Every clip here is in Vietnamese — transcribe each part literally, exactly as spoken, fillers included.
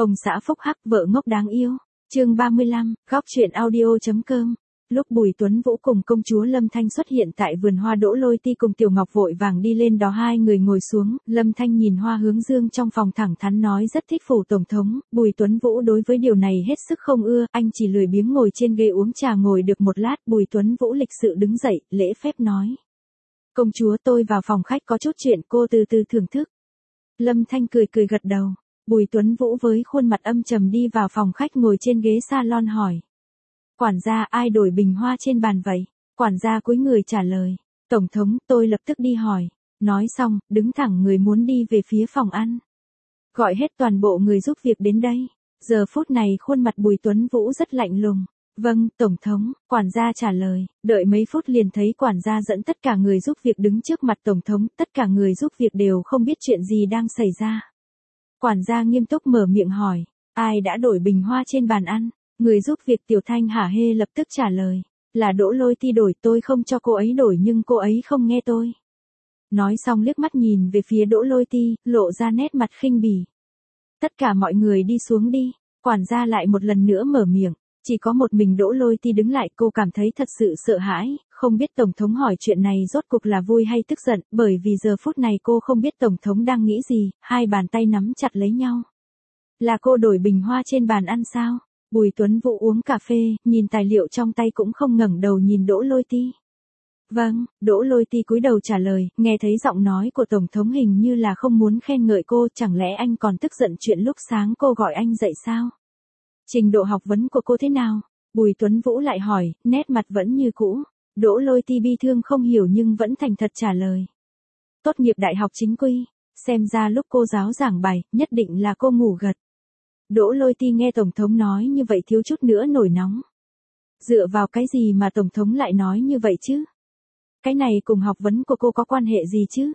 Ông xã phúc hắc vợ ngốc đáng yêu. Chương ba mươi lăm, góc truyện audio.com. Lúc Bùi Tuấn Vũ cùng công chúa Lâm Thanh xuất hiện tại vườn hoa Đỗ Lôi Ti cùng Tiểu Ngọc vội vàng đi lên đó, hai người ngồi xuống, Lâm Thanh nhìn hoa hướng dương trong phòng thẳng thắn nói rất thích phủ tổng thống. Bùi Tuấn Vũ đối với điều này hết sức không ưa, anh chỉ lười biếng ngồi trên ghế uống trà. Ngồi được một lát, Bùi Tuấn Vũ lịch sự đứng dậy, lễ phép nói: "Công chúa, tôi vào phòng khách có chút chuyện, cô từ từ thưởng thức." Lâm Thanh cười cười gật đầu. Bùi Tuấn Vũ với khuôn mặt âm trầm đi vào phòng khách, ngồi trên ghế salon hỏi: "Quản gia, ai đổi bình hoa trên bàn vậy?" Quản gia cúi người trả lời: "Tổng thống, tôi lập tức đi hỏi." Nói xong, đứng thẳng người muốn đi về phía phòng ăn. "Gọi hết toàn bộ người giúp việc đến đây." Giờ phút này khuôn mặt Bùi Tuấn Vũ rất lạnh lùng. "Vâng, tổng thống." Quản gia trả lời. Đợi mấy phút liền thấy quản gia dẫn tất cả người giúp việc đứng trước mặt tổng thống, tất cả người giúp việc đều không biết chuyện gì đang xảy ra. Quản gia nghiêm túc mở miệng hỏi: "Ai đã đổi bình hoa trên bàn ăn?" Người giúp việc Tiểu Thanh hả hê lập tức trả lời: "Là Đỗ Lôi Ti đổi, tôi không cho cô ấy đổi nhưng cô ấy không nghe tôi." Nói xong liếc mắt nhìn về phía Đỗ Lôi Ti, lộ ra nét mặt khinh bỉ. "Tất cả mọi người đi xuống đi." Quản gia lại một lần nữa mở miệng. Chỉ có một mình Đỗ Lôi Ti đứng lại, cô cảm thấy thật sự sợ hãi, không biết tổng thống hỏi chuyện này rốt cuộc là vui hay tức giận, bởi vì giờ phút này cô không biết tổng thống đang nghĩ gì, hai bàn tay nắm chặt lấy nhau. "Là cô đổi bình hoa trên bàn ăn sao?" Bùi Tuấn Vũ uống cà phê, nhìn tài liệu trong tay cũng không ngẩng đầu nhìn Đỗ Lôi Ti. "Vâng." Đỗ Lôi Ti cúi đầu trả lời, nghe thấy giọng nói của tổng thống hình như là không muốn khen ngợi cô, chẳng lẽ anh còn tức giận chuyện lúc sáng cô gọi anh dậy sao? "Trình độ học vấn của cô thế nào?" Bùi Tuấn Vũ lại hỏi, nét mặt vẫn như cũ. Đỗ Lôi Ti bi thương không hiểu nhưng vẫn thành thật trả lời: "Tốt nghiệp đại học chính quy." Xem ra lúc cô giáo giảng bài, nhất định là cô ngủ gật. Đỗ Lôi Ti nghe tổng thống nói như vậy thiếu chút nữa nổi nóng. Dựa vào cái gì mà tổng thống lại nói như vậy chứ? Cái này cùng học vấn của cô có quan hệ gì chứ?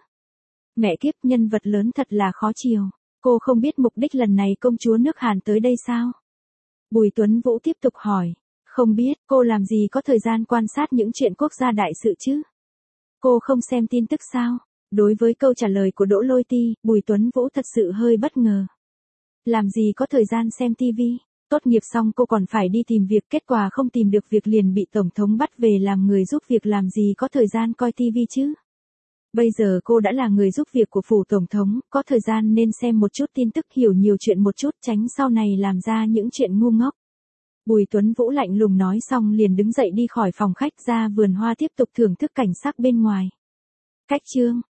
Mẹ kiếp, nhân vật lớn thật là khó chiều. Cô không biết mục đích lần này công chúa nước Hàn tới đây sao? Bùi Tuấn Vũ tiếp tục hỏi. "Không biết, cô làm gì có thời gian quan sát những chuyện quốc gia đại sự chứ? Cô không xem tin tức sao?" Đối với câu trả lời của Đỗ Lôi Ti, Bùi Tuấn Vũ thật sự hơi bất ngờ. Làm gì có thời gian xem tivi? Tốt nghiệp xong cô còn phải đi tìm việc, kết quả không tìm được việc liền bị tổng thống bắt về làm người giúp việc, làm gì có thời gian coi tivi chứ? Bây giờ cô đã là người giúp việc của phủ tổng thống, có thời gian nên xem một chút tin tức, hiểu nhiều chuyện một chút, tránh sau này làm ra những chuyện ngu ngốc. Bùi Tuấn Vũ lạnh lùng nói xong liền đứng dậy đi khỏi phòng khách, ra vườn hoa tiếp tục thưởng thức cảnh sắc bên ngoài. Cách chương